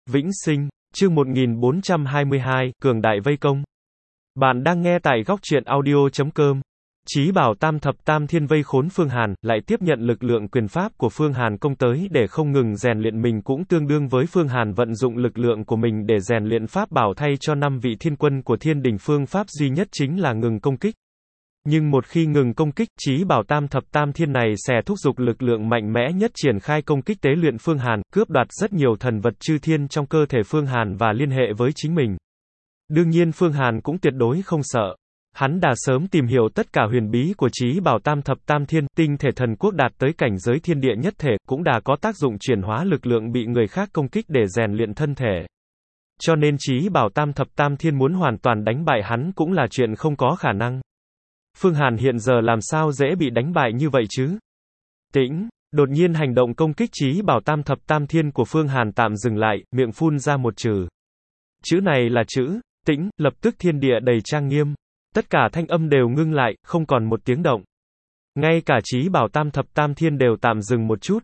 Vĩnh Sinh, chương 1422, Cường Đại vây công. Bạn đang nghe tại góc truyện audio.com. Chí bảo tam thập tam thiên vây khốn Phương Hàn, lại tiếp nhận lực lượng quyền pháp của Phương Hàn công tới để không ngừng rèn luyện mình, cũng tương đương với Phương Hàn vận dụng lực lượng của mình để rèn luyện pháp bảo thay cho 5 vị thiên quân của thiên đình. Phương pháp duy nhất chính là ngừng công kích. Nhưng một khi ngừng công kích, chí bảo tam thập tam thiên này sẽ thúc giục lực lượng mạnh mẽ nhất triển khai công kích tế luyện Phương Hàn, cướp đoạt rất nhiều thần vật chư thiên trong cơ thể Phương Hàn và liên hệ với chính mình. Đương nhiên Phương Hàn cũng tuyệt đối không sợ. Hắn đã sớm tìm hiểu tất cả huyền bí của chí bảo tam thập tam thiên, tinh thể thần quốc đạt tới cảnh giới thiên địa nhất thể, cũng đã có tác dụng chuyển hóa lực lượng bị người khác công kích để rèn luyện thân thể. Cho nên chí bảo tam thập tam thiên muốn hoàn toàn đánh bại hắn cũng là chuyện không có khả năng. Phương Hàn hiện giờ làm sao dễ bị đánh bại như vậy chứ? Tĩnh, đột nhiên hành động công kích chí bảo tam thập tam thiên của Phương Hàn tạm dừng lại, miệng phun ra một chữ. Chữ này là chữ Tĩnh, lập tức thiên địa đầy trang nghiêm. Tất cả thanh âm đều ngưng lại, không còn một tiếng động. Ngay cả chí bảo tam thập tam thiên đều tạm dừng một chút.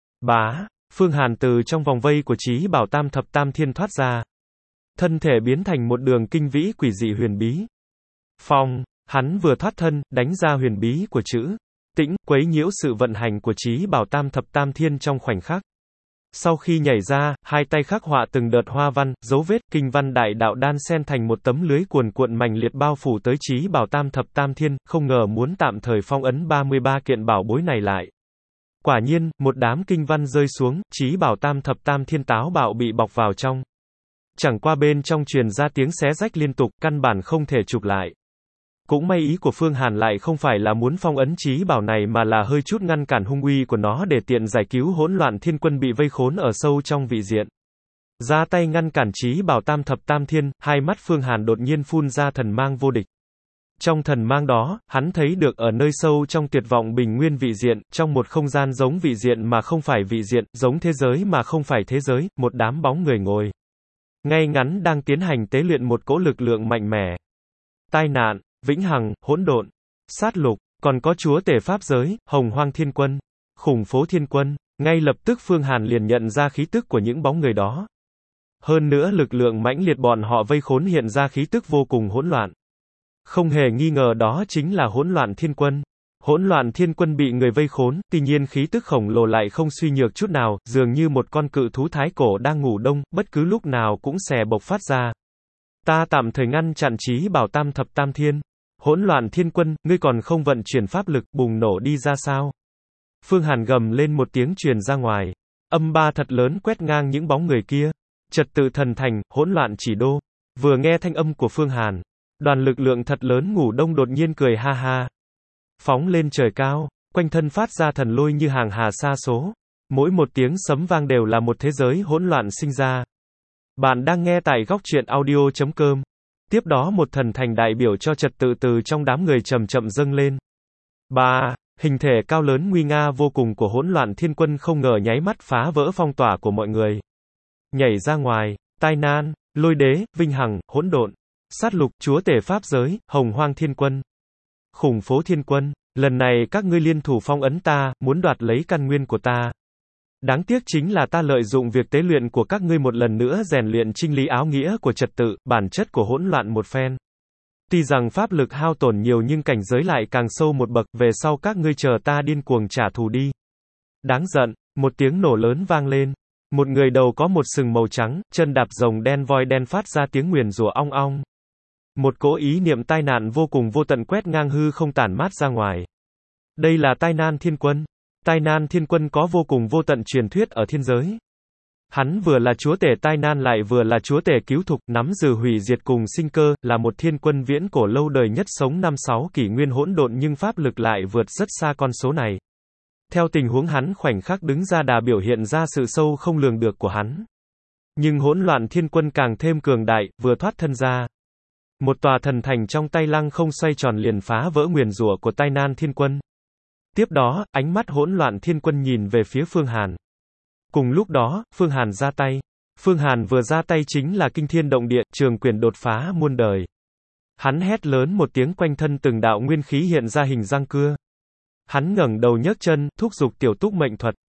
Bá, Phương Hàn từ trong vòng vây của chí bảo tam thập tam thiên thoát ra. Thân thể biến thành một đường kinh vĩ quỷ dị huyền bí. Phong, hắn vừa thoát thân, đánh ra huyền bí của chữ Tĩnh, quấy nhiễu sự vận hành của chí bảo tam thập tam thiên trong khoảnh khắc. Sau khi nhảy ra, hai tay khắc họa từng đợt hoa văn, dấu vết, kinh văn đại đạo đan xen thành một tấm lưới cuồn cuộn mành liệt bao phủ tới chí bảo tam thập tam thiên, không ngờ muốn tạm thời phong ấn 33 kiện bảo bối này lại. Quả nhiên, một đám kinh văn rơi xuống, chí bảo tam thập tam thiên táo bạo bị bọc vào trong. Chẳng qua bên trong truyền ra tiếng xé rách liên tục, căn bản không thể chụp lại. Cũng may ý của Phương Hàn lại không phải là muốn phong ấn chí bảo này mà là hơi chút ngăn cản hung uy của nó để tiện giải cứu hỗn loạn thiên quân bị vây khốn ở sâu trong vị diện. Ra tay ngăn cản chí bảo tam thập tam thiên, hai mắt Phương Hàn đột nhiên phun ra thần mang vô địch. Trong thần mang đó, hắn thấy được ở nơi sâu trong tuyệt vọng bình nguyên vị diện, trong một không gian giống vị diện mà không phải vị diện, giống thế giới mà không phải thế giới, một đám bóng người ngồi ngay ngắn đang tiến hành tế luyện một cỗ lực lượng mạnh mẽ. Tai nạn, vĩnh hằng, hỗn độn, sát lục, còn có chúa tể pháp giới, hồng hoang thiên quân, khủng phố thiên quân. Ngay lập tức Phương Hàn liền nhận ra khí tức của những bóng người đó. Hơn nữa lực lượng mãnh liệt bọn họ vây khốn hiện ra khí tức vô cùng hỗn loạn. Không hề nghi ngờ đó chính là hỗn loạn thiên quân. Hỗn loạn thiên quân bị người vây khốn, tuy nhiên khí tức khổng lồ lại không suy nhược chút nào, dường như một con cự thú thái cổ đang ngủ đông, bất cứ lúc nào cũng sẽ bộc phát ra. Ta tạm thời ngăn chặn chí bảo tam thập tam thiên. Hỗn loạn thiên quân, ngươi còn không vận chuyển pháp lực, bùng nổ đi ra sao? Phương Hàn gầm lên một tiếng truyền ra ngoài. Âm ba thật lớn quét ngang những bóng người kia. Trật tự thần thành, hỗn loạn chỉ đô. Vừa nghe thanh âm của Phương Hàn, đoàn lực lượng thật lớn ngủ đông đột nhiên cười ha ha. Phóng lên trời cao, quanh thân phát ra thần lôi như hàng hà sa số. Mỗi một tiếng sấm vang đều là một thế giới hỗn loạn sinh ra. Bạn đang nghe tại góc truyện audio.com. Tiếp đó một thần thành đại biểu cho trật tự từ trong đám người chậm chậm dâng lên. Hình thể cao lớn nguy nga vô cùng của hỗn loạn thiên quân không ngờ nháy mắt phá vỡ phong tỏa của mọi người. Nhảy ra ngoài, tai nan, lôi đế, vinh hằng, hỗn độn, sát lục, chúa tể pháp giới, hồng hoang thiên quân, khủng phố thiên quân. Lần này các ngươi liên thủ phong ấn ta, muốn đoạt lấy căn nguyên của ta. Đáng tiếc chính là ta lợi dụng việc tế luyện của các ngươi một lần nữa rèn luyện trinh lý áo nghĩa của trật tự, bản chất của hỗn loạn một phen. Tuy rằng pháp lực hao tổn nhiều nhưng cảnh giới lại càng sâu một bậc, về sau các ngươi chờ ta điên cuồng trả thù đi. Đáng giận, một tiếng nổ lớn vang lên. Một người đầu có một sừng màu trắng, chân đạp rồng đen voi đen phát ra tiếng nguyền rủa ong ong. Một cỗ ý niệm tai nạn vô cùng vô tận quét ngang hư không tản mát ra ngoài. Đây là tai nan thiên quân. Tai nan thiên quân có vô cùng vô tận truyền thuyết ở thiên giới. Hắn vừa là chúa tể tai nan lại vừa là chúa tể cứu thục, nắm giữ hủy diệt cùng sinh cơ, là một thiên quân viễn cổ lâu đời nhất sống 5-6 kỷ nguyên hỗn độn nhưng pháp lực lại vượt rất xa con số này. Theo tình huống hắn khoảnh khắc đứng ra đã biểu hiện ra sự sâu không lường được của hắn. Nhưng hỗn loạn thiên quân càng thêm cường đại, vừa thoát thân ra. Một tòa thần thành trong tay lăng không xoay tròn liền phá vỡ nguyền rủa của tai nan thiên quân. Tiếp đó, ánh mắt hỗn loạn thiên quân nhìn về phía Phương Hàn. Cùng lúc đó, Phương Hàn ra tay. Phương Hàn vừa ra tay chính là kinh thiên động địa, trường quyền đột phá muôn đời. Hắn hét lớn một tiếng quanh thân từng đạo nguyên khí hiện ra hình răng cưa. Hắn ngẩng đầu nhấc chân, thúc giục tiểu túc mệnh thuật.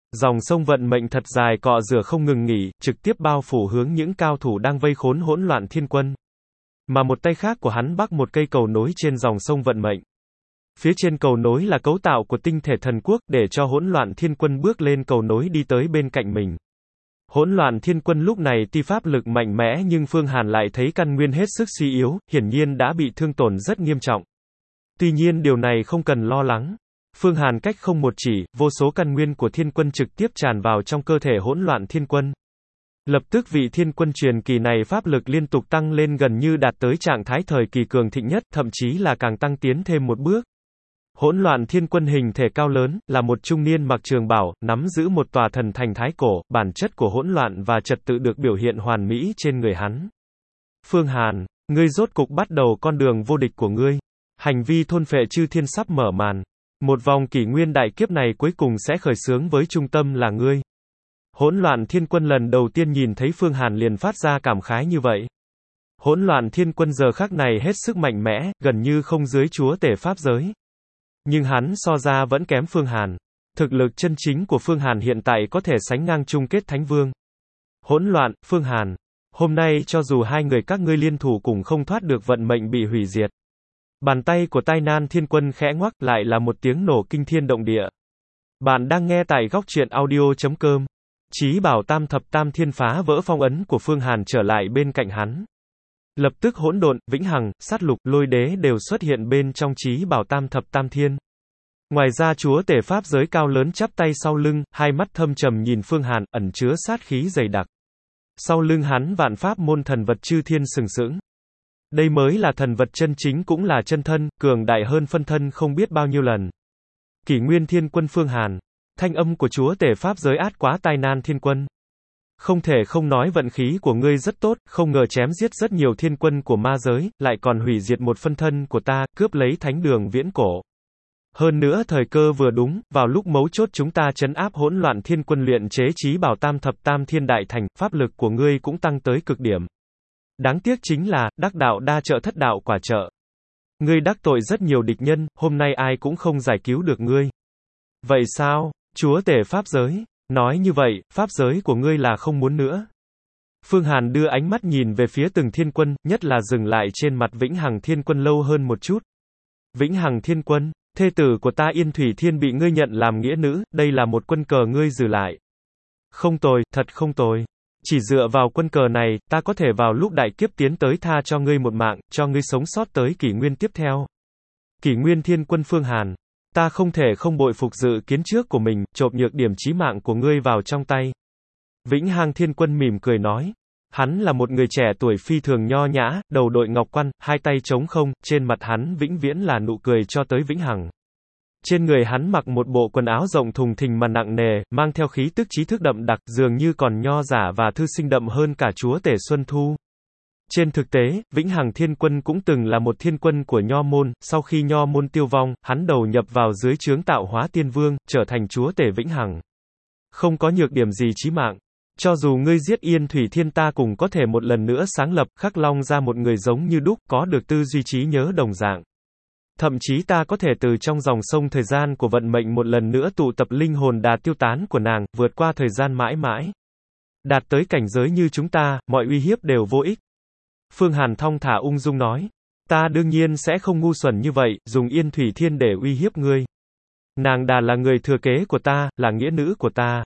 Dòng sông vận mệnh thật dài cọ rửa không ngừng nghỉ, trực tiếp bao phủ hướng những cao thủ đang vây khốn hỗn loạn thiên quân. Mà một tay khác của hắn bắc một cây cầu nối trên dòng sông vận mệnh. Phía trên cầu nối là cấu tạo của tinh thể thần quốc, để cho hỗn loạn thiên quân bước lên cầu nối đi tới bên cạnh mình. Hỗn loạn thiên quân lúc này tuy pháp lực mạnh mẽ nhưng Phương Hàn lại thấy căn nguyên hết sức suy yếu, hiển nhiên đã bị thương tổn rất nghiêm trọng. Tuy nhiên điều này không cần lo lắng. Phương Hàn cách không một chỉ, vô số căn nguyên của thiên quân trực tiếp tràn vào trong cơ thể hỗn loạn thiên quân. Lập tức vị thiên quân truyền kỳ này pháp lực liên tục tăng lên gần như đạt tới trạng thái thời kỳ cường thịnh nhất, thậm chí là càng tăng tiến thêm một bước. Hỗn loạn thiên quân hình thể cao lớn, là một trung niên mặc trường bào, nắm giữ một tòa thần thành thái cổ, bản chất của hỗn loạn và trật tự được biểu hiện hoàn mỹ trên người hắn. Phương Hàn, ngươi rốt cục bắt đầu con đường vô địch của ngươi. Hành vi thôn phệ chư thiên sắp mở màn. Một vòng kỷ nguyên đại kiếp này cuối cùng sẽ khởi xướng với trung tâm là ngươi. Hỗn loạn thiên quân lần đầu tiên nhìn thấy Phương Hàn liền phát ra cảm khái như vậy. Hỗn loạn thiên quân giờ khắc này hết sức mạnh mẽ, gần như không dưới chúa tể pháp giới. Nhưng hắn so ra vẫn kém Phương Hàn. Thực lực chân chính của Phương Hàn hiện tại có thể sánh ngang chung kết Thánh Vương. Hỗn loạn, Phương Hàn. Hôm nay cho dù hai người các ngươi liên thủ cũng không thoát được vận mệnh bị hủy diệt. Bàn tay của Tai Nan Thiên Quân khẽ ngoắc lại là một tiếng nổ kinh thiên động địa. Bạn đang nghe tại góc truyện audio.com. Chí bảo tam thập tam thiên phá vỡ phong ấn của Phương Hàn trở lại bên cạnh hắn. Lập tức hỗn độn, vĩnh hằng, sát lục, lôi đế đều xuất hiện bên trong chí bảo tam thập tam thiên. Ngoài ra chúa tể pháp giới cao lớn chắp tay sau lưng, hai mắt thâm trầm nhìn Phương Hàn, ẩn chứa sát khí dày đặc. Sau lưng hắn vạn pháp môn thần vật chư thiên sừng sững. Đây mới là thần vật chân chính cũng là chân thân, cường đại hơn phân thân không biết bao nhiêu lần. Kỷ nguyên thiên quân Phương Hàn. Thanh âm của chúa tể pháp giới át quá Tai Nan Thiên Quân. Không thể không nói vận khí của ngươi rất tốt, không ngờ chém giết rất nhiều thiên quân của ma giới, lại còn hủy diệt một phân thân của ta, cướp lấy thánh đường viễn cổ. Hơn nữa thời cơ vừa đúng, vào lúc mấu chốt chúng ta trấn áp hỗn loạn thiên quân luyện chế chí bảo tam thập tam thiên đại thành, pháp lực của ngươi cũng tăng tới cực điểm. Đáng tiếc chính là, đắc đạo đa trợ thất đạo quả trợ. Ngươi đắc tội rất nhiều địch nhân, hôm nay ai cũng không giải cứu được ngươi. Vậy sao, chúa tể pháp giới? Nói như vậy, pháp giới của ngươi là không muốn nữa. Phương Hàn đưa ánh mắt nhìn về phía từng thiên quân, nhất là dừng lại trên mặt Vĩnh Hằng Thiên Quân lâu hơn một chút. Vĩnh Hằng Thiên Quân, thê tử của ta Yên Thủy Thiên bị ngươi nhận làm nghĩa nữ, đây là một quân cờ ngươi giữ lại. Không tồi, thật không tồi. Chỉ dựa vào quân cờ này, ta có thể vào lúc đại kiếp tiến tới tha cho ngươi một mạng, cho ngươi sống sót tới kỷ nguyên tiếp theo. Kỷ nguyên Thiên Quân Phương Hàn. Ta không thể không bội phục dự kiến trước của mình, chộp nhược điểm chí mạng của ngươi vào trong tay. Vĩnh Hằng Thiên Quân mỉm cười nói. Hắn là một người trẻ tuổi phi thường nho nhã, đầu đội ngọc quan, hai tay trống không, trên mặt hắn vĩnh viễn là nụ cười cho tới vĩnh hằng. Trên người hắn mặc một bộ quần áo rộng thùng thình mà nặng nề, mang theo khí tức trí thức đậm đặc, dường như còn nho giả và thư sinh đậm hơn cả chúa tể Xuân Thu. Trên thực tế, Vĩnh Hằng Thiên Quân cũng từng là một thiên quân của Nho Môn, sau khi Nho Môn tiêu vong, hắn đầu nhập vào dưới trướng Tạo Hóa Tiên Vương, trở thành chúa tể Vĩnh Hằng. Không có nhược điểm gì chí mạng. Cho dù ngươi giết Yên Thủy Thiên ta cũng có thể một lần nữa sáng lập, khắc long ra một người giống như đúc, có được tư duy trí nhớ đồng dạng. Thậm chí ta có thể từ trong dòng sông thời gian của vận mệnh một lần nữa tụ tập linh hồn đà tiêu tán của nàng, vượt qua thời gian mãi mãi. Đạt tới cảnh giới như chúng ta, mọi uy hiếp đều vô ích. Phương Hàn thong thả ung dung nói. Ta đương nhiên sẽ không ngu xuẩn như vậy, dùng Yên Thủy Thiên để uy hiếp ngươi. Nàng đà là người thừa kế của ta, là nghĩa nữ của ta.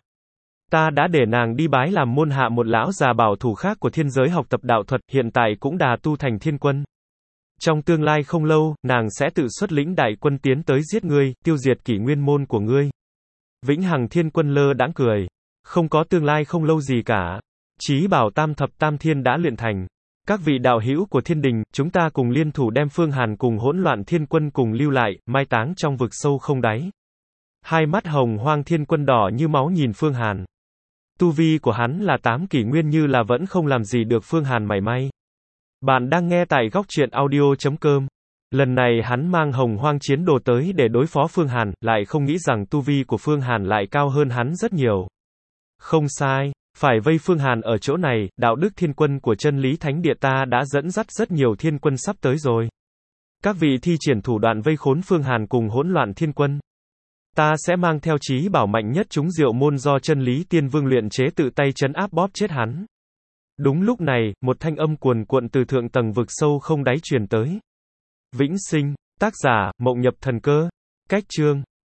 Ta đã để nàng đi bái làm môn hạ một lão già bảo thủ khác của thiên giới học tập đạo thuật, hiện tại cũng đà tu thành thiên quân. Trong tương lai không lâu, nàng sẽ tự xuất lĩnh đại quân tiến tới giết ngươi, tiêu diệt kỷ nguyên môn của ngươi. Vĩnh Hằng Thiên Quân lơ đãng cười. Không có tương lai không lâu gì cả. Chí bảo tam thập tam thiên đã luyện thành. Các vị đạo hữu của thiên đình, chúng ta cùng liên thủ đem Phương Hàn cùng hỗn loạn thiên quân cùng lưu lại, mai táng trong vực sâu không đáy. Hai mắt hồng hoang thiên quân đỏ như máu nhìn Phương Hàn. Tu vi của hắn là 8 kỷ nguyên như là vẫn không làm gì được Phương Hàn mảy may. Bạn đang nghe tại góc truyện audio.com. Lần này hắn mang hồng hoang chiến đồ tới để đối phó Phương Hàn, lại không nghĩ rằng tu vi của Phương Hàn lại cao hơn hắn rất nhiều. Không sai, phải vây Phương Hàn ở chỗ này, đạo đức thiên quân của chân lý thánh địa ta đã dẫn dắt rất nhiều thiên quân sắp tới rồi. Các vị thi triển thủ đoạn vây khốn Phương Hàn cùng hỗn loạn thiên quân. Ta sẽ mang theo Chí Bảo mạnh nhất chúng diệu môn do chân lý tiên vương luyện chế tự tay trấn áp bóp chết hắn. Đúng lúc này, một thanh âm cuồn cuộn từ thượng tầng vực sâu không đáy truyền tới. Vĩnh sinh, tác giả, Mộng Nhập Thần Cơ. Cách chương